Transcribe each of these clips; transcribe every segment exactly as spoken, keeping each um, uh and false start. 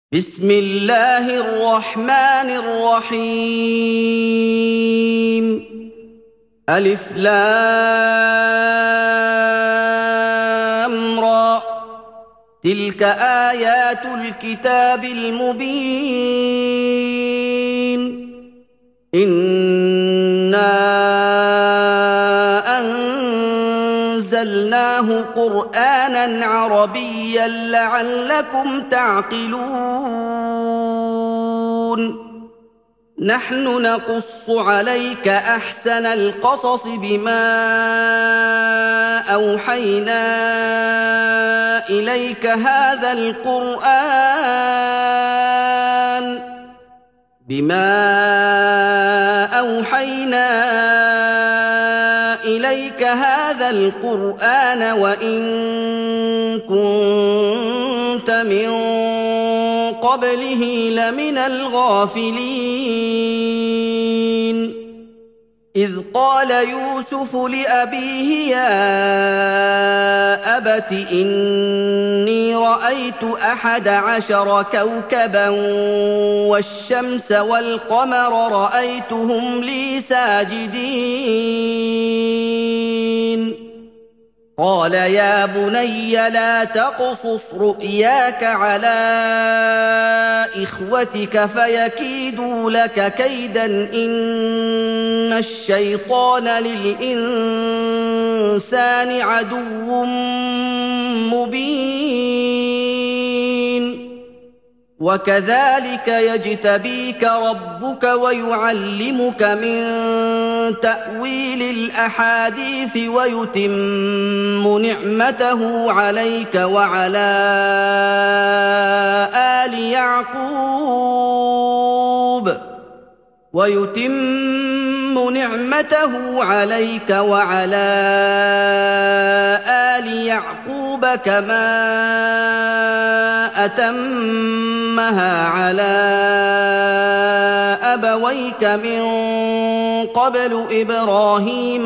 بسم الله الرحمن الرحيم. ألف لام را. تلك آيات الكتاب المبين. إنا أنزلناه قرآنا عربيا لعلكم تعقلون. نحن نقص عليك أحسن القصص بما أوحينا إليك هذا القرآن بما أوحينا إليك هذا القرآن وإن كنت من قبله لمن الغافلين. إذ قال يوسف لأبيه يا أبت إني رأيت أحد عشر كوكبا والشمس والقمر رأيتهم لي ساجدين. قال يا بني لا تقصص رؤياك على إخوتك فيكيدوا لك كيدا إن الشيطان للإنسان عدو مبين. وكذلك يجتبيك ربك ويعلمك من تأويل الأحاديث ويتم نعمته عليك وعلى آل يعقوب ويتم نعمته عليك وعلى آل يعقوب كما أتمها على أبويك من قبل إبراهيم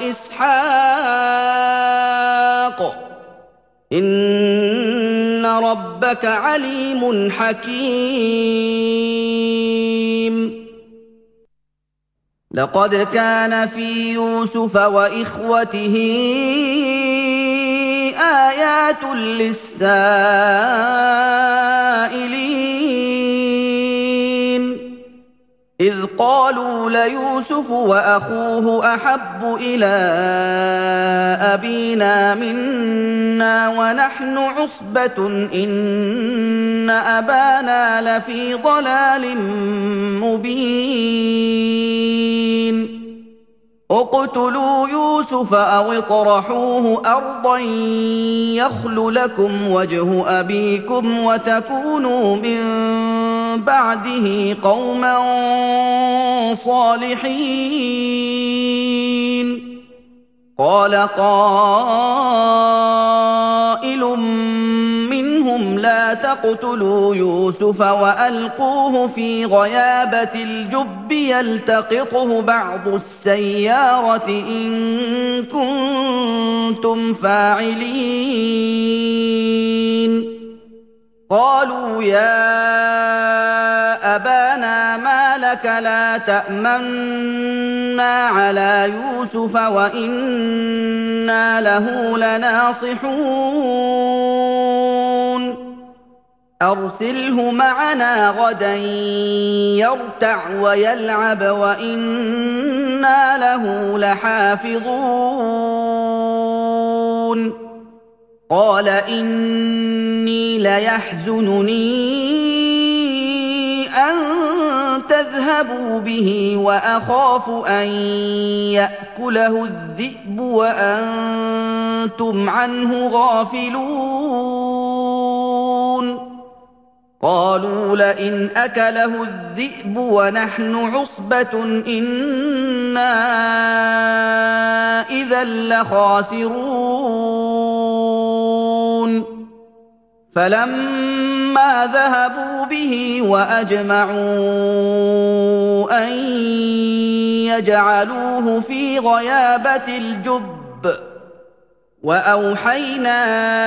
وإسحاق إن ربك عليم حكيم. لقد كان في يوسف وإخوته آيات للسائلين إذ قالوا ليوسف وأخوه أحب إلى أبينا منا ونحن عصبة إن أبانا لفي ضلال مبين. اقتلوا يوسف أو اطرحوه أرضا يخل لكم وجه أبيكم وتكونوا من بعده قوما صالحين. قال قائل منهم لا تقتلوا يوسف وألقوه في غيابة الجب يلتقطه بعض السيارة إن كنتم فاعلين. قالوا يا أبانا ما لك لا تأمنا على يوسف وإنا له لناصحون. أرسله معنا غدا يرتع ويلعب وإنا له لحافظون. قال إني ليحزنني أن تذهبوا به وأخاف أن يأكله الذئب وأنتم عنه غافلون. قالوا لئن أكله الذئب ونحن عصبة إنا إذا لخاسرون. فلما ذهبوا به وأجمعوا أن يجعلوه في غيابة الجب وأوحينا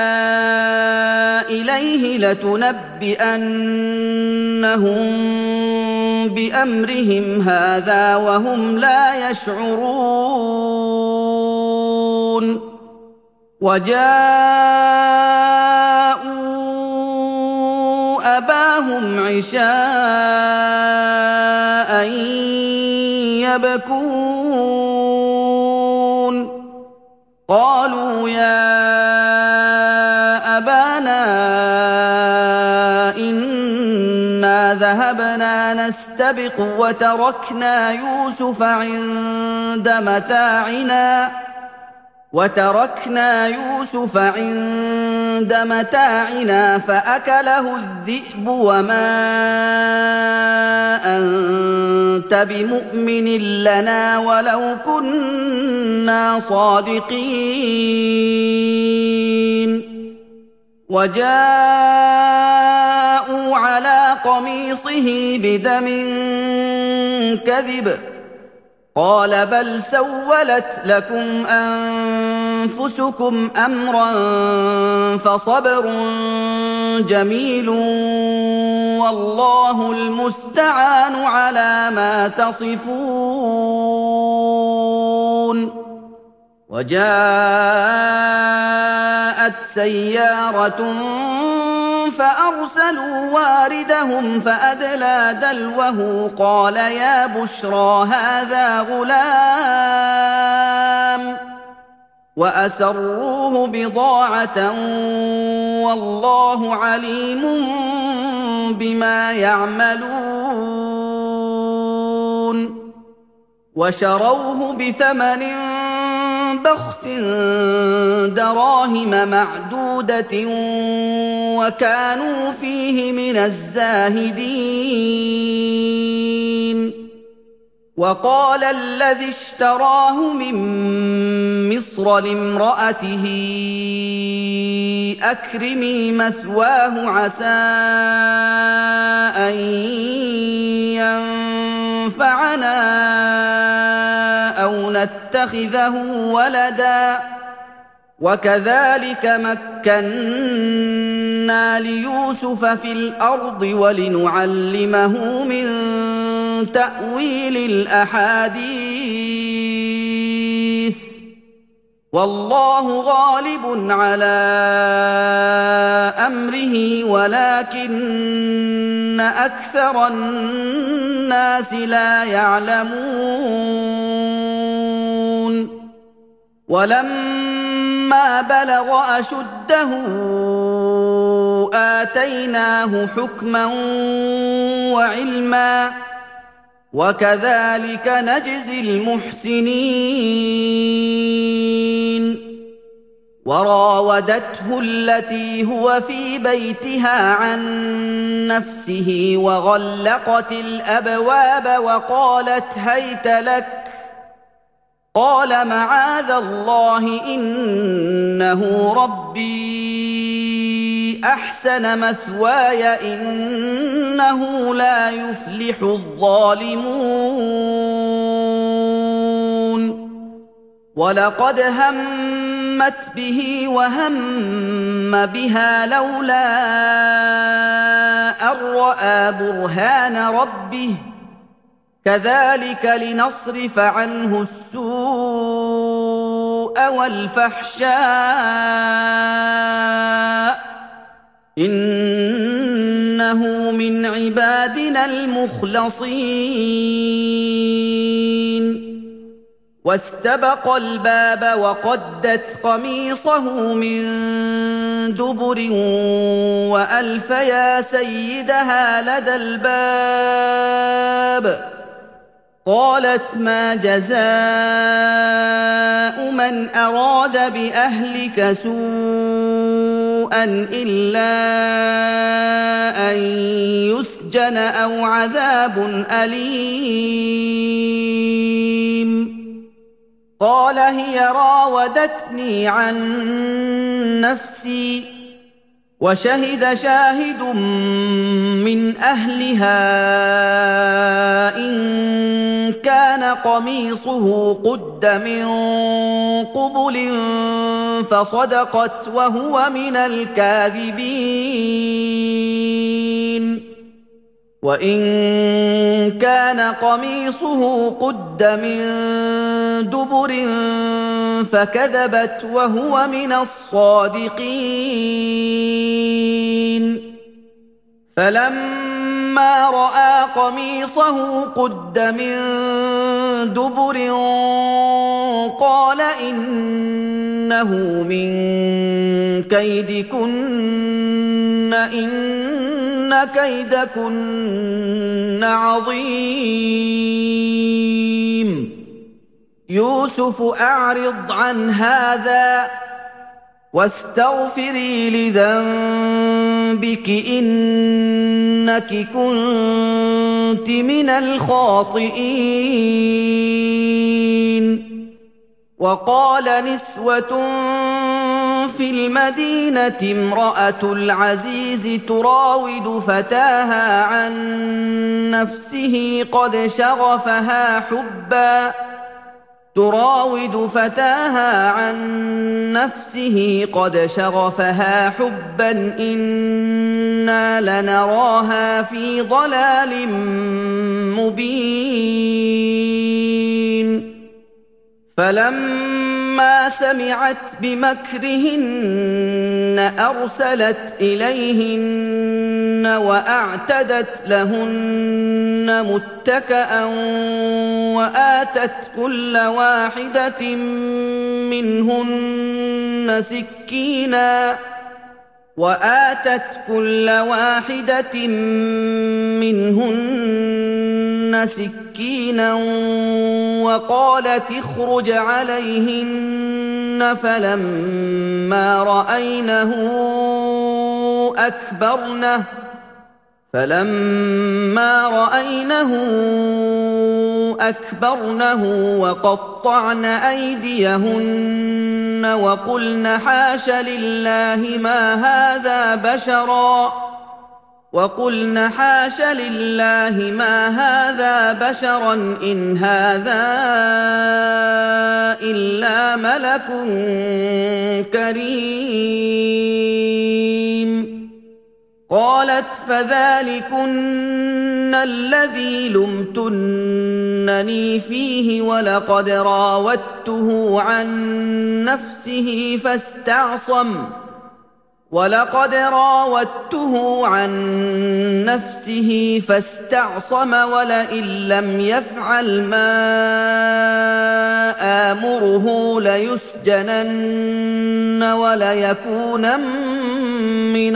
إليه لتنبئنهم بأمرهم هذا وهم لا يشعرون وجاءوا أباهم عشاء يبكون قالوا يا أبانا إنا ذهبنا نستبق وتركنا يوسف عند متاعنا وتركنا يوسف عند متاعنا فأكله الذئب وما أنت بمؤمن لنا ولو كنا صادقين وجاءوا على قميصه بدم كذب قال بل سولت لكم أنفسكم أمرا فصبر جميل والله المستعان على ما تصفون وجاءت سيارة فأرسلوا واردهم فأدلى دلوه قال يا بشرى هذا غلام وأسروه بضاعة والله عليم بما يعملون وشروه بثمن بخس دراهم معدودة وكانوا فيه من الزاهدين وقال الذي اشتراه من مصر لامرأته أكرمي مثواه عسى أن ينفعنا أو نتخذه ولدا وكذلك مكنا ليوسف في الأرض ولنعلمه من تأويل الأحاديث والله غالب على أمره ولكن أكثر الناس لا يعلمون ولما بلغ أشده آتيناه حكما وعلما وكذلك نجزي المحسنين وراودته التي هو في بيتها عن نفسه وغلقت الأبواب وقالت هيت لك قال معاذ الله إنه ربي أحسن مثواي إنه لا يفلح الظالمون ولقد همت به وهم بها لولا أن رأى برهان ربه كذلك لنصرف عنه السوء والفحشاء إنه من عبادنا المخلصين واستبق الباب وقدت قميصه من دبر وألف يا سيدها لدى الباب قالت ما جزاء من أراد بأهلك سوءا إلا أن يسجن أو عذاب أليم قال هي راودتني عن نفسي وشهد شاهد من أهلها إن كان قميصه قد من قبل فصدقت وهو من الكاذبين وإن كان قميصه قد من دبر فكذبت وهو من الصادقين فلما رأى قميصه قد من دبر قال إنه من كيدكن إن كيدكن عظيم يوسف أعرض عن هذا واستغفري لذنبك إنك كنت من الخاطئين وقال نسوة في المدينة امرأة العزيز تراود فتاها عن نفسه قد شغفها حبا تراود فتاها عن نفسه قد شغفها حبا إنا لنراها في ضلال مبين فلما سمعت بمكرهن أرسلت إليهن وأعتدت لهن متكأ وآتت كل واحدة منهن سكينا وآتت كل واحدة منهن سكينا وقالت اخرج عليهن فلما رأينه أكبرنه فلما رأينه أكبرنه وقطعن أيديهن وقلن حاش لله ما هذا بشرا وقلن حاش لله ما هذا بشرا إن هذا إلا ملك كريم قالت فذلكن الذي لمتنني فيه ولقد راودته عن نفسه فاستعصم ولقد راودته عن نفسه فاستعصم ولئن لم يفعل ما آمره ليسجنن وليكونن من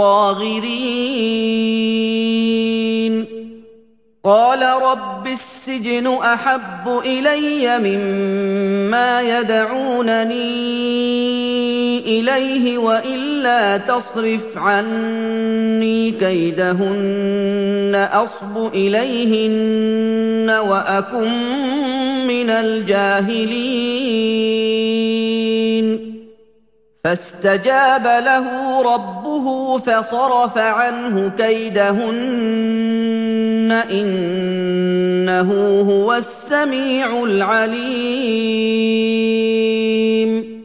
الصاغرين قال رب السجن أحب إلي مما يدعونني إليه وإلا تصرف عني كيدهن أصب إليهن وأكن من الجاهلين فاستجاب له ربه فصرف عنه كيدهن إنه هو السميع العليم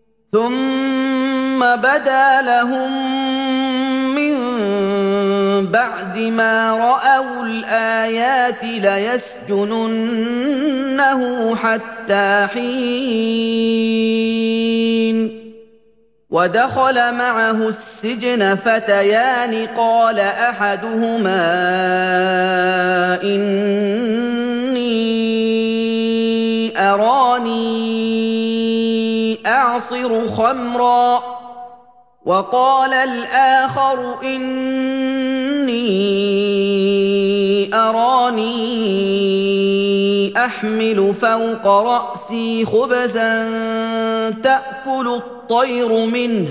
ثم بدا لهم من بعد ما رأوا الآيات ليسجننه حتى حين ودخل معه السجن فتيان قال أحدهما إني أراني أعصر خمرا وقال الآخر إني أراني أحمل فوق رأسي خبزا تأكل الطير منه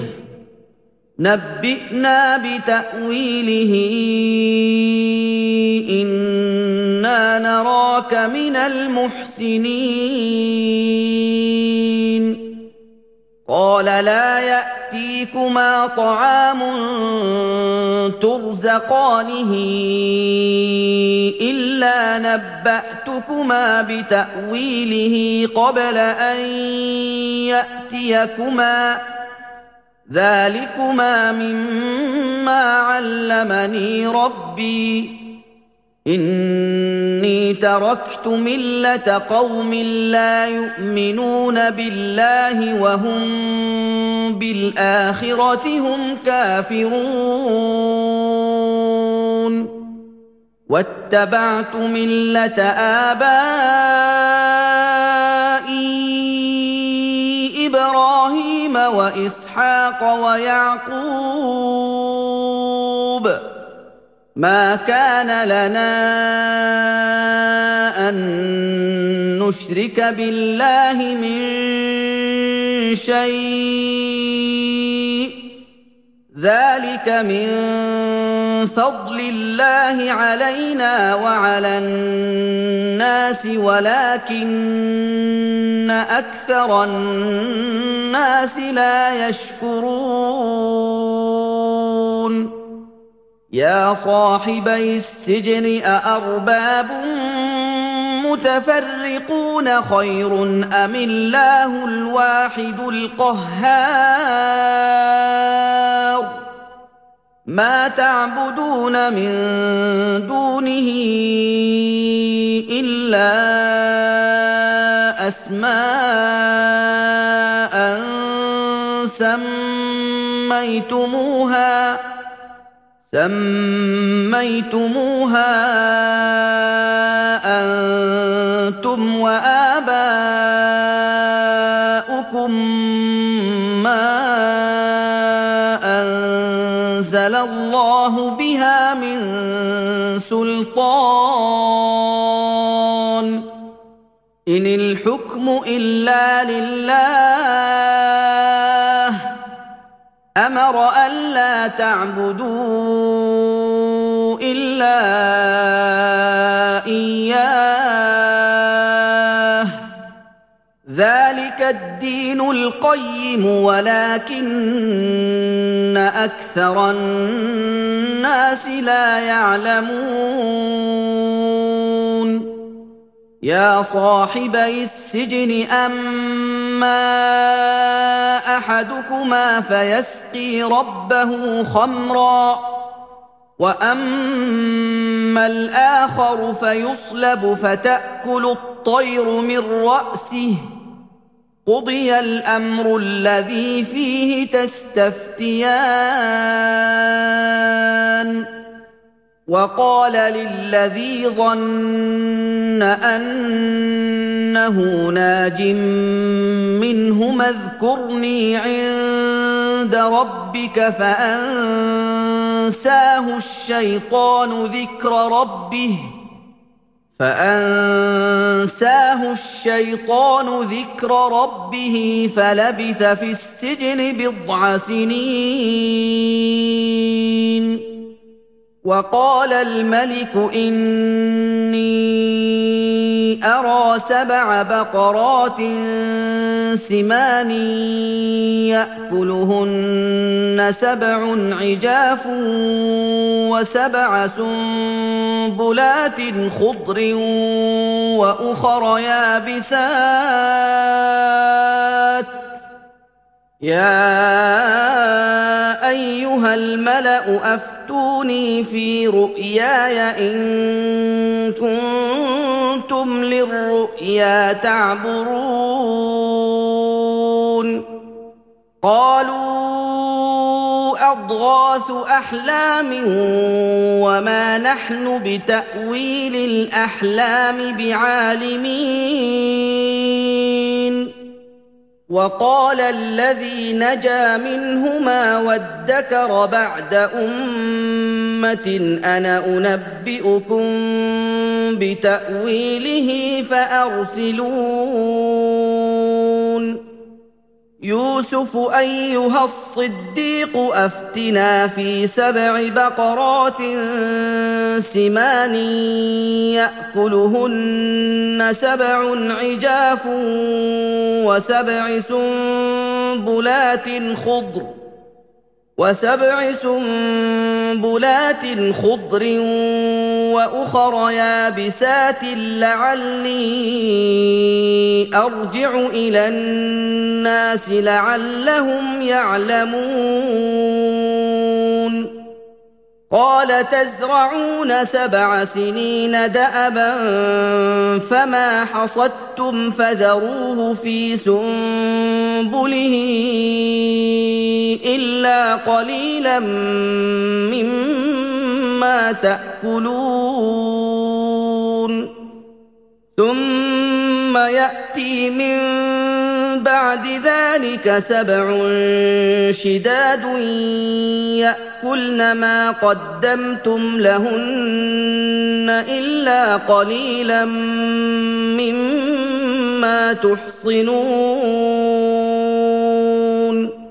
نبئنا بتأويله إنا نراك من المحسنين قال لا يأتي يأتيكما طعام ترزقانه إلا نبأتكما بتأويله قبل أن يأتيكما ذلكما مما علمني ربي إني تركت ملة قوم لا يؤمنون بالله وهم بالآخرة هم كافرون واتبعت ملة آبائي إبراهيم وإسحاق ويعقوب ما كان لنا أن نشرك بالله من شيء ذلك من فضل الله علينا وعلى الناس ولكن أكثر الناس لا يشكرون يا صاحبي السجن أأرباب متفرقون خير أم الله الواحد القهار ما تعبدون من دونه إلا أسماء سميتموها سميتموها أنتم وآباؤكم ما أنزل الله بها من سلطان إن الحكم إلا لله أمر ألا تعبدوا إلا إياه ذلك الدين القيم ولكن أكثر الناس لا يعلمون يا صاحبي السجن أما أحدكما فيسقي ربه خمرا وأما الآخر فيصلب فتأكل الطير من رأسه قضي الأمر الذي فيه تستفتيان وقال للذي ظن أنه ناج منهما اذكرني عند ربك فأنساه الشيطان ذكر ربه فأنساه الشيطان ذكر ربه فلبث في السجن بضع سنين وقال الملك إني أرى سبع بقرات سمان يأكلهن سبع عجاف وسبع سنبلات خضر وأخر يابسات يا أيها الملأ أفتوني في رؤياي إن كنتم للرؤيا تعبرون قالوا أضغاث أحلام وما نحن بتأويل الأحلام بعالمين وقال الذي نجا منهما وادكر بعد أمة أنا أنبئكم بتأويله فأرسلون يوسف أيها الصديق أفتنا في سبع بقرات سمان يأكلهن سبع عجاف وسبع سنبلات خضر وسبع سنبلات خضر وأخر يابسات لعلي أرجع إلى الناس لعلهم يعلمون قال تزرعون سبع سنين دأبا فما حصدتم فذروه في سنبله إلا قليلا مما تأكلون ثم يأتي من بعد ذلك سبع شداد يأكلن ما قدمتم لهن إلا قليلا مما تحصنون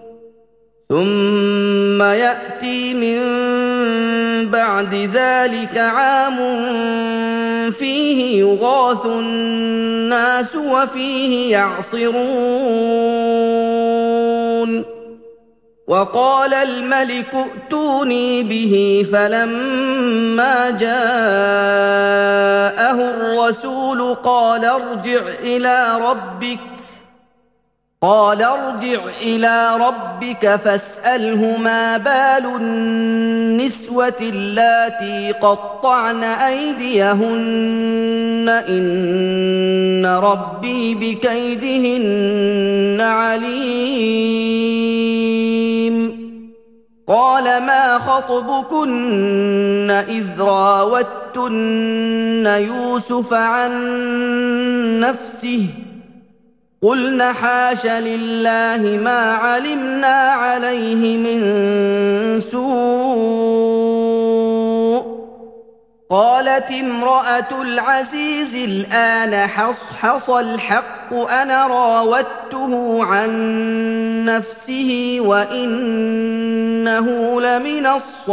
ثم يأتي من بعد ذلك عام فيه يغاث الناس وفيه يعصرون وقال الملك ائتوني به فلما جاءه الرسول قال ارجع إلى ربك قال ارجع إلى ربك فاسأله ما بال النسوة اللاتي قطعن أيديهن إن ربي بكيدهن عليم قال ما خطبكن إذ راوتن يوسف عن نفسه قلنا حاش لله ما علمنا عليه من سوء قالت امرأة العزيز الآن حصحص الحق أنا راودته عن نفسه وإنه لمن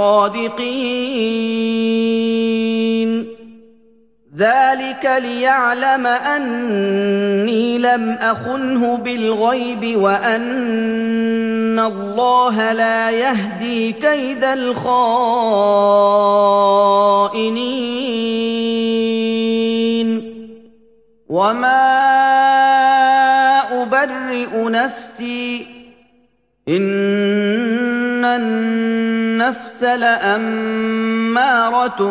الصادقين ذلك ليعلم أني لم أخنه بالغيب وأن الله لا يهدي كيد الخائنين وما أبرئ نفسي إن النفس لأمارة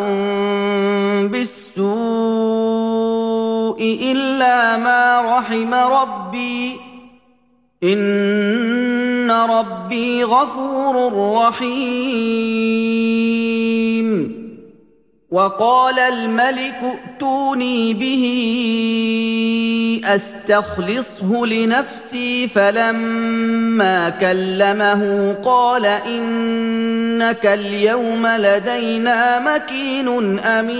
بالسوء إلا ما رحم ربي إن ربي غفور رحيم وقال الملك ائتوني به أستخلصه لنفسي فلما كلمه قال إنك اليوم لدينا مكين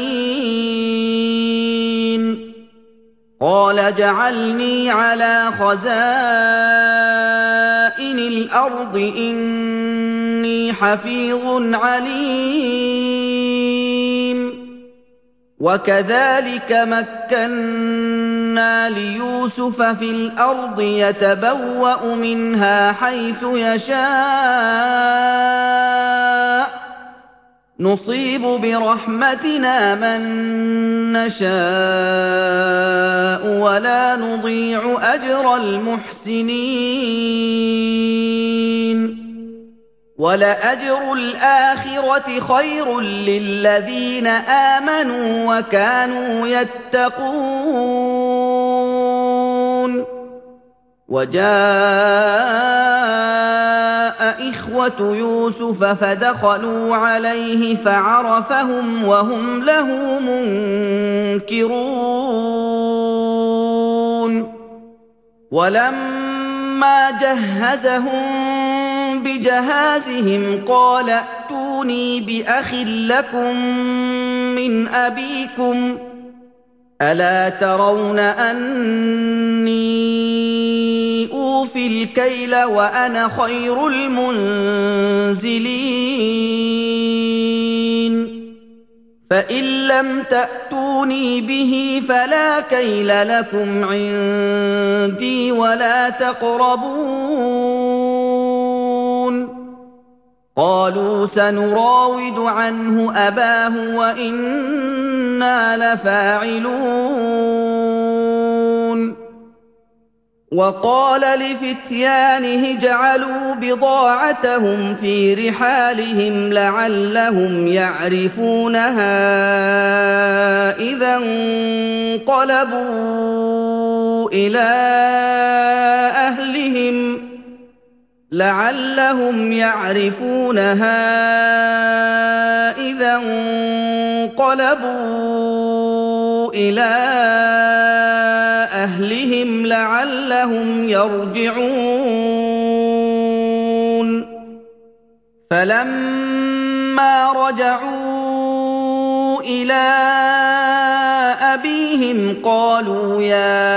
أمين قال اجعلني على خزائن الأرض إني حفيظ عليم وكذلك مكنا ليوسف في الأرض يتبوأ منها حيث يشاء نصيب برحمتنا من نشاء ولا نضيع أجر المحسنين ولأجر الآخرة خير للذين آمنوا وكانوا يتقون وجاء إخوة يوسف فدخلوا عليه فعرفهم وهم له منكرون ولما جهزهم بجهازهم قال ائتوني بأخ لكم من أبيكم ألا ترون أني أوفي الكيل وأنا خير المنزلين فإن لم تأتوني به فلا كيل لكم عندي ولا تقربون قالوا سنراود عنه أباه وإنا لفاعلون وقال لفتيانه اجعلوا بضاعتهم في رحالهم لعلهم يعرفونها إذا انقلبوا إلى أهلهم لعلهم يعرفونها إذا انقلبوا إلى أهلهم لعلهم يرجعون فلما رجعوا إلى أبيهم قالوا يا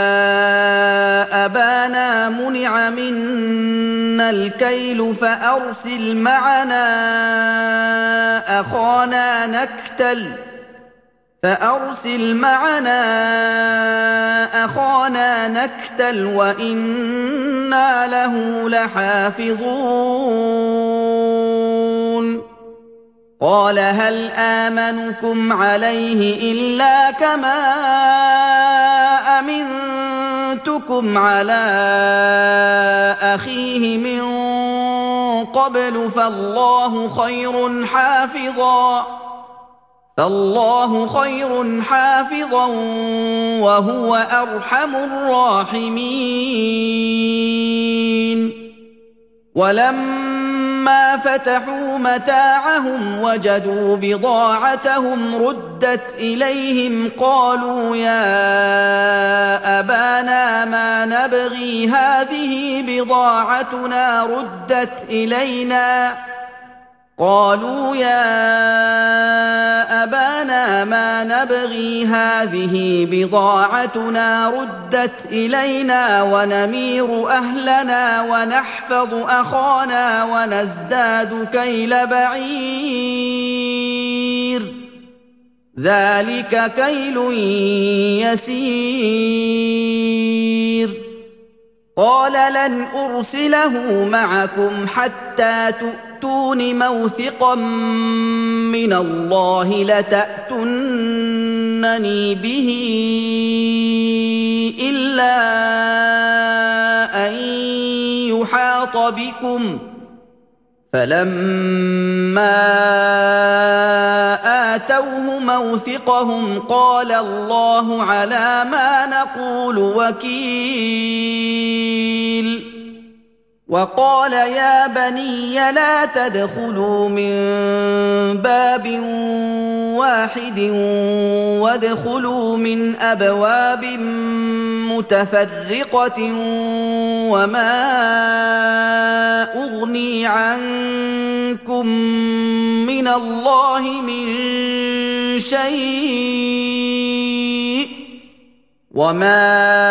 أبانا منع منا الكيل فأرسل معنا أخانا نكتل فأرسل معنا أخانا نكتل وإنا له لحافظون قال هل آمنكم عليه إلا كما أمنتكم على أخيه من قبل فالله خير حافظا فالله خير حافظا وهو أرحم الراحمين ولما فتحوا متاعهم وجدوا بضاعتهم ردت إليهم قالوا يا أبانا ما نبغي هذه بضاعتنا ردت إلينا قالوا يا أبانا ما نبغي هذه بضاعتنا ردت إلينا ونمير أهلنا ونحفظ أخانا ونزداد كيل بعير ذلك كيل يسير قال لن أرسله معكم حتى تؤتون موثقا من الله لتأتونني به إلا أن يحاط بكم فلما آتوه موثقهم قال الله على ما نقول وكيل وقال يا بني لا تدخلوا من باب واحد وادخلوا من أبواب متفرقة وما أغني عنكم من الله من شيء وما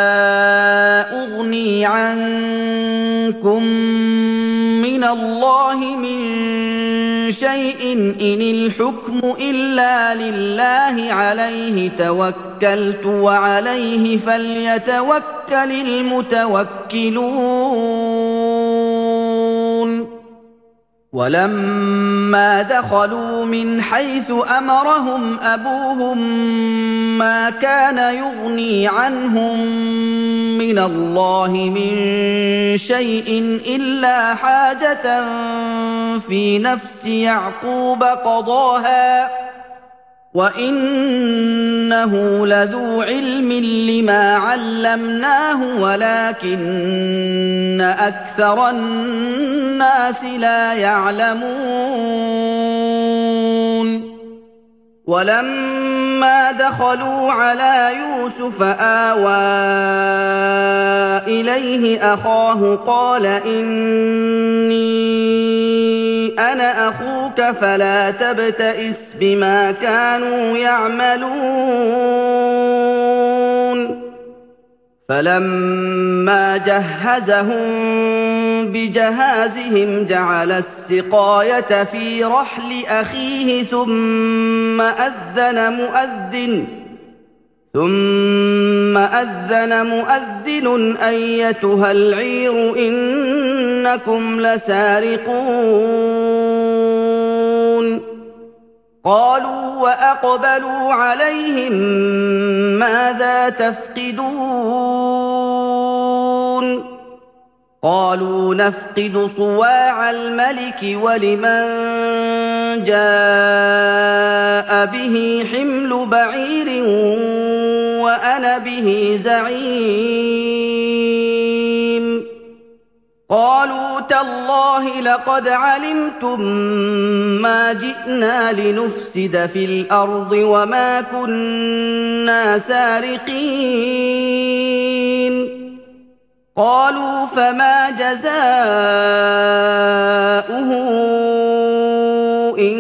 أغني عنكم من الله من شيء إن الحكم إلا لله عليه توكلت وعليه فليتوكل المتوكلون ولما دخلوا من حيث أمرهم أبوهم ما كان يغني عنهم من الله من شيء إلا حاجة في نفس يعقوب قضاها وإنه لذو علم لما علمناه ولكن أكثر الناس لا يعلمون ولما دخلوا على يوسف آوى إليه أخاه قال إني أنا أخوك فلا تبتئس بما كانوا يعملون فلما جهزهم بجهازهم جعل السقاية في رحل أخيه ثم أذن مؤذن ثم أذن مؤذن أيتها العير إنكم لسارقون قالوا وأقبلوا عليهم ماذا تفقدون قالوا نفقد صواع الملك ولمن جاء به حمل بعير وأنا به زعيم قالوا تالله لقد علمتم ما جئنا لنفسد في الأرض وما كنا سارقين قالوا فما جزاؤه إن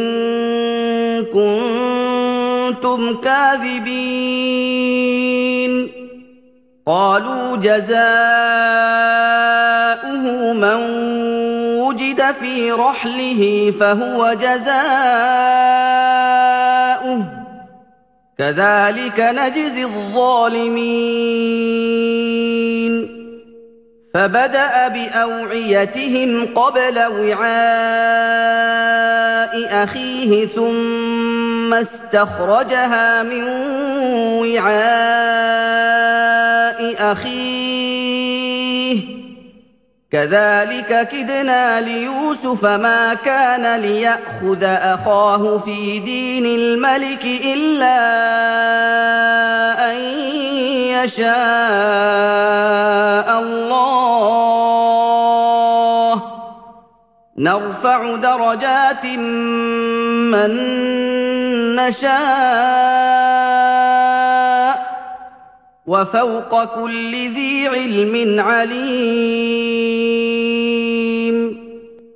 كنتم كاذبين قالوا جزاؤه من وجد في رحله فهو جزاؤه كذلك نجزي الظالمين فبدأ بأوعيتهم قبل وعاء أخيه ثم استخرجها من وعاء أخيه كذلك كدنا ليوسف ما كان ليأخذ أخاه في دين الملك إلا أن يشاء الله نرفع درجات من نشاء وفوق كل ذي علم عليم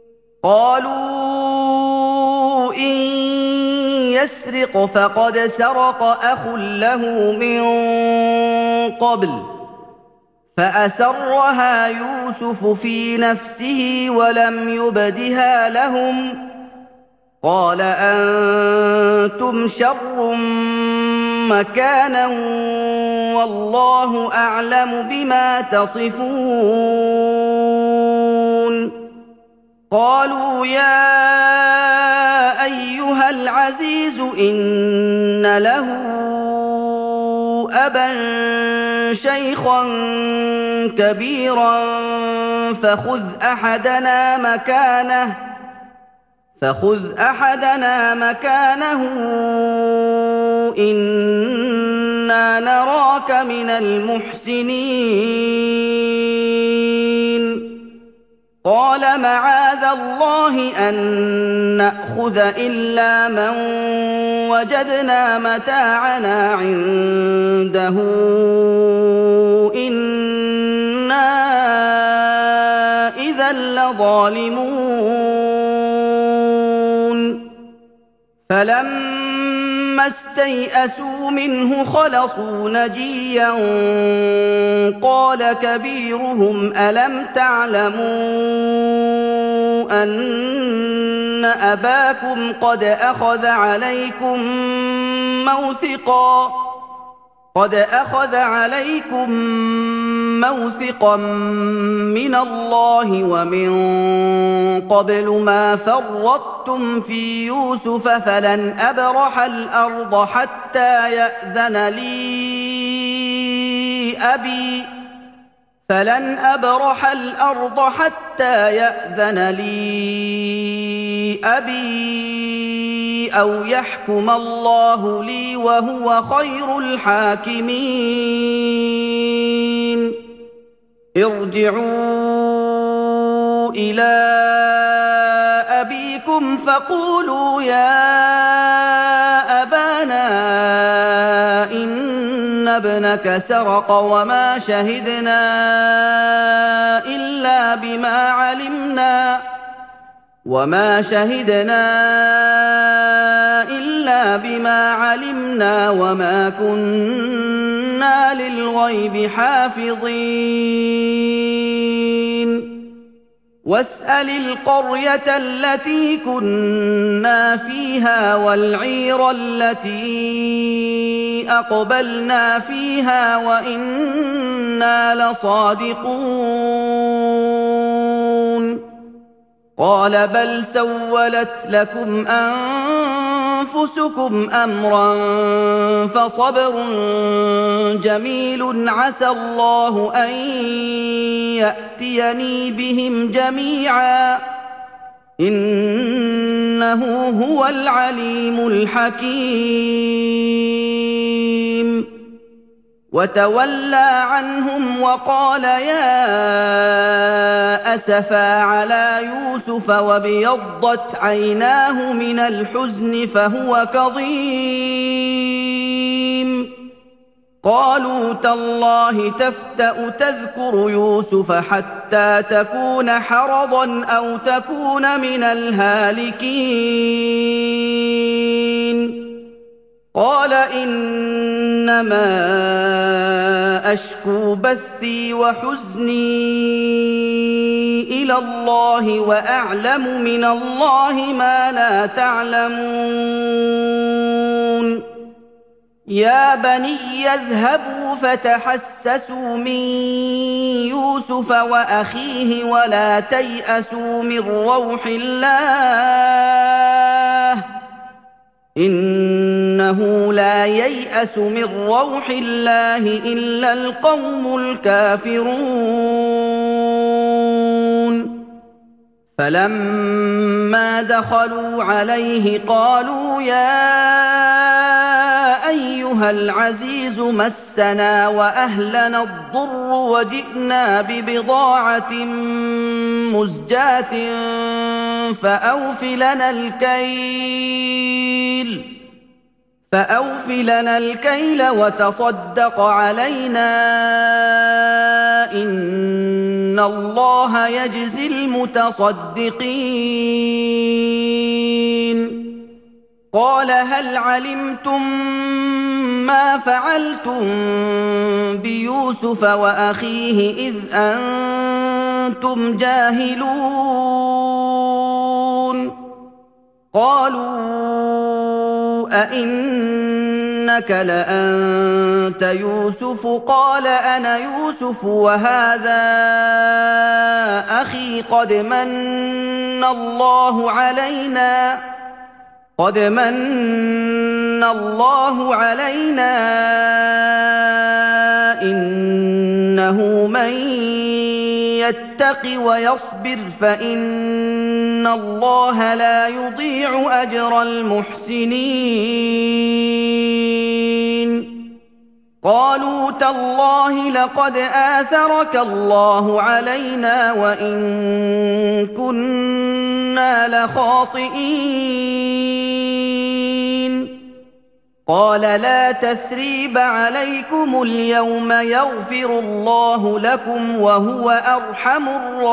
قالوا إن يسرق فقد سرق أخ له من قبل فأسرها يوسف في نفسه ولم يبدها لهم قال أنتم شر مكانا والله أعلم بما تصفون قالوا يا أيها العزيز إن له أبا شيخا كبيرا فخذ أحدنا مكانه فخذ أحدنا مكانه إنا نراك من المحسنين قال معاذ الله أن نأخذ إلا من وجدنا متاعنا عنده إنا إذا لظالمون فلما استيئسوا منه خلصوا نجيا قال كبيرهم ألم تعلموا أن أباكم قد أخذ عليكم موثقا قد أخذ عليكم موثقا من الله ومن قبل ما فرطتم في يوسف فلن أبرح الأرض حتى يأذن لي أبي فلن أبرح الأرض حتى يأذن لي أبي أو يحكم الله لي وهو خير الحاكمين ارجعوا إلى أبيكم فقولوا يا أبانا إن ابنك سرق وما شهدنا إلا بما علمنا وما شهدنا إلا بما علمنا وما كنا للغيب حافظين واسأل القرية التي كنا فيها والعير التي أقبلنا فيها وإنا لصادقون قال بل سولت لكم أنفسكم أمرا فصبر جميل عسى الله أن يأتيني بهم جميعا إنه هو العليم الحكيم وتولى عنهم وقال يا أسفا على يوسف وابيضت عيناه من الحزن فهو كظيم قالوا تالله تفتأ تذكر يوسف حتى تكون حرضا أو تكون من الهالكين قال إنما أشكو بثي وحزني إلى الله وأعلم من الله ما لا تعلمون يا بني اذهبوا فتحسسوا من يوسف وأخيه ولا تيأسوا من روح الله إنه لا ييأس من روح الله إلا القوم الكافرون فلما دخلوا عليه قالوا يا أيها العزيز مسنا وأهلنا الضر وجئنا ببضاعة مزجاة فأوف لنا الكيل فأوف لنا الكيل وتصدق علينا إن الله يجزي المتصدقين قال هل علمتم ما فعلتم بيوسف وأخيه إذ أنتم جاهلون قالوا أئنك لأنت يوسف قال أنا يوسف وهذا أخي قد من الله علينا قد من الله علينا إنه من يتق ويصبر فإن الله لا يضيع أجر المحسنين قالوا تالله لقد آثرك الله علينا وإن كنا لخاطئين قال لا تثريب عليكم اليوم يغفر الله لكم وهو أرحم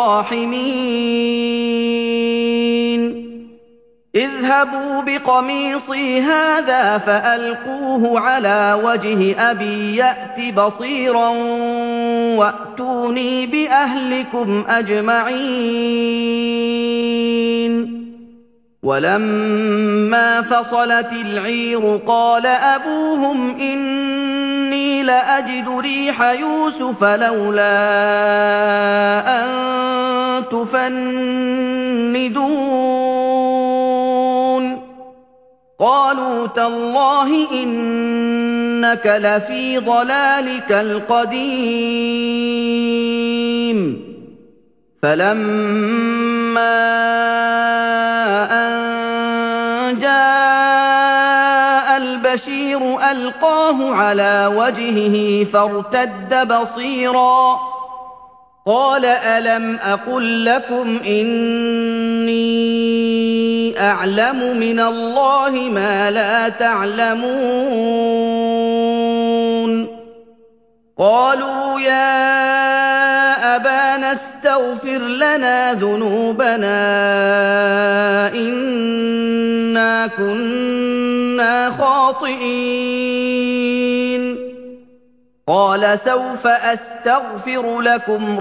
الراحمين اذهبوا بقميصي هذا فألقوه على وجه أبي يأت بصيرا وأتوني بأهلكم أجمعين ولما فصلت العير قال أبوهم إني لأجد ريح يوسف لولا أن تفندون قالوا تالله إنك لفي ضلالك القديم فلما أن جاء البشير ألقاه على وجهه فارتد بصيرا قال ألم أقل لكم إني أعلم من الله ما لا تعلمون قالوا يا أبانا استغفر لنا ذنوبنا إنا كنا خاطئين قال سوف أستغفر لكم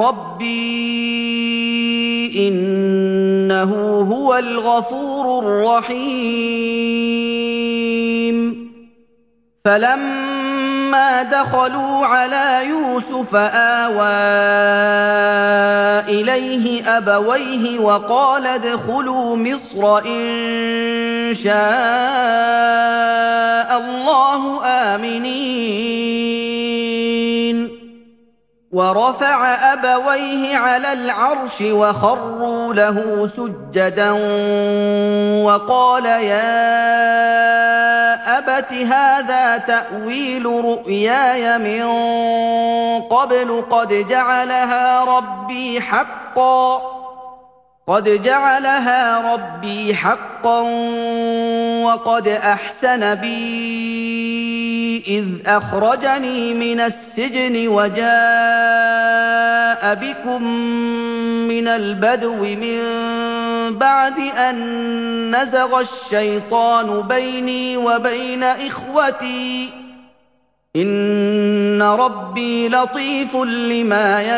ربي إنه هو الغفور الرحيم فلما فلما دخلوا على يوسف آوى إليه أبويه وقال ادخلوا مصر إن شاء الله آمنين ورفع أبويه على العرش وخروا له سجدا وقال يا أبت هذا تأويل رؤياي من قبل قد جعلها ربي حقا قد جعلها ربي حقا وقد أحسن بي إذ أخرجني من السجن وجاء بكم من البدو من بعد أن نزغ الشيطان بيني وبين إخوتي إن ربي لطيف لما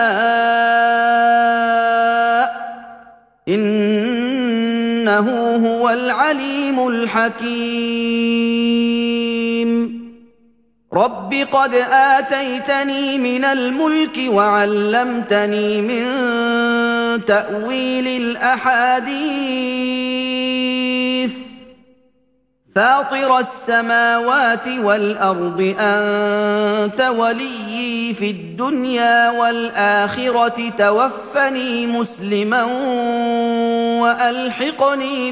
يشاء إنه هو العليم الحكيم رب قد آتيتني من الملك وعلمتني من تأويل الأحاديث فاطر السماوات والأرض أنت وليي في الدنيا والآخرة توفني مسلما وألحقني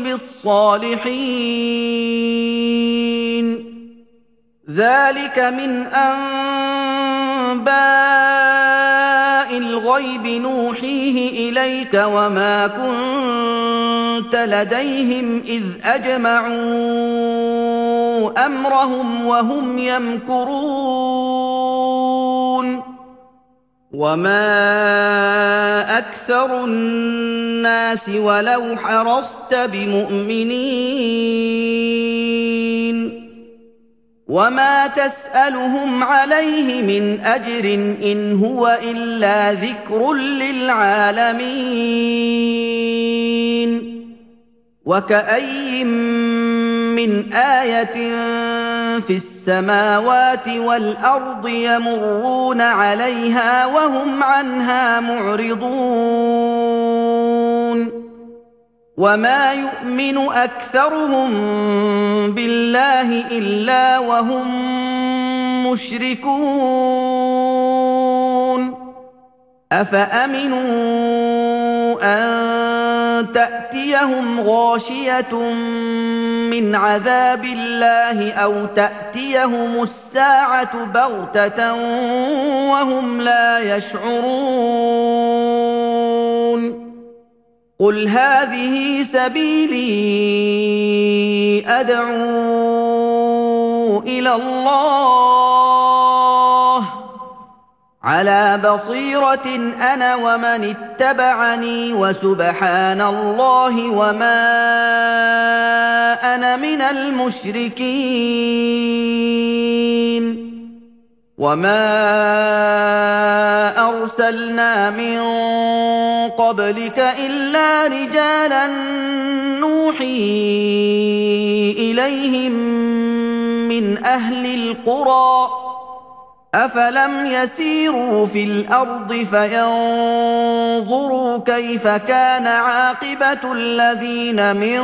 بالصالحين ذلك من أنباء الغيب نوحيه إليك وما كنت لديهم إذ أجمعوا أمرهم وهم يمكرون وما أكثر الناس ولو حرصت بمؤمنين وما تسألهم عليه من أجر إن هو إلا ذكر للعالمين وكأي من آية في السماوات والأرض يمرون عليها وهم عنها معرضون وما يؤمن أكثرهم بالله إلا وهم مشركون أفأمنوا أن تأتيهم غاشية من عذاب الله أو تأتيهم الساعة بغتة وهم لا يشعرون قل هذه سبيلي أدعو إلى الله على بصيرة أنا ومن اتبعني وسبحان الله وما أنا من المشركين وما أرسلنا من قبلك إلا رجالا نوحي إليهم من أهل القرى أفلم يسيروا في الأرض فينظروا كيف كان عاقبة الذين من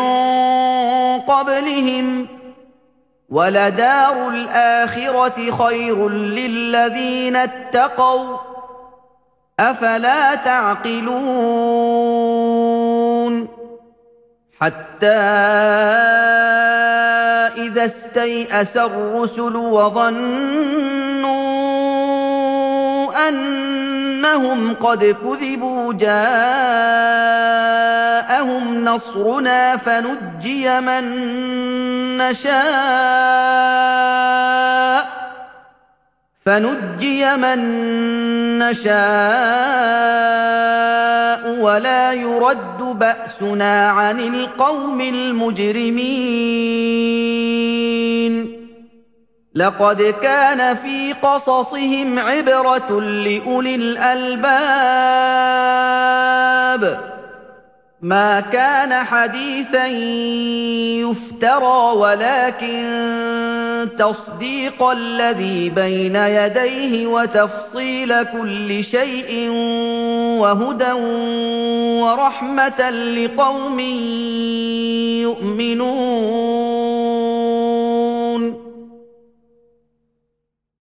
قبلهم ولدار الآخرة خير للذين اتقوا أفلا تعقلون حتى إذا استيأس الرسل وظنوا أنهم قد كذبوا جاءهم نصرنا فنجي من نشاء فنجي من نشاء ولا يرد بأسنا عن القوم المجرمين لقد كان في قصصهم عبرة لأولي الألباب ما كان حديثا يفترى ولكن تصديق الذي بين يديه وتفصيل كل شيء وهدى ورحمة لقوم يؤمنون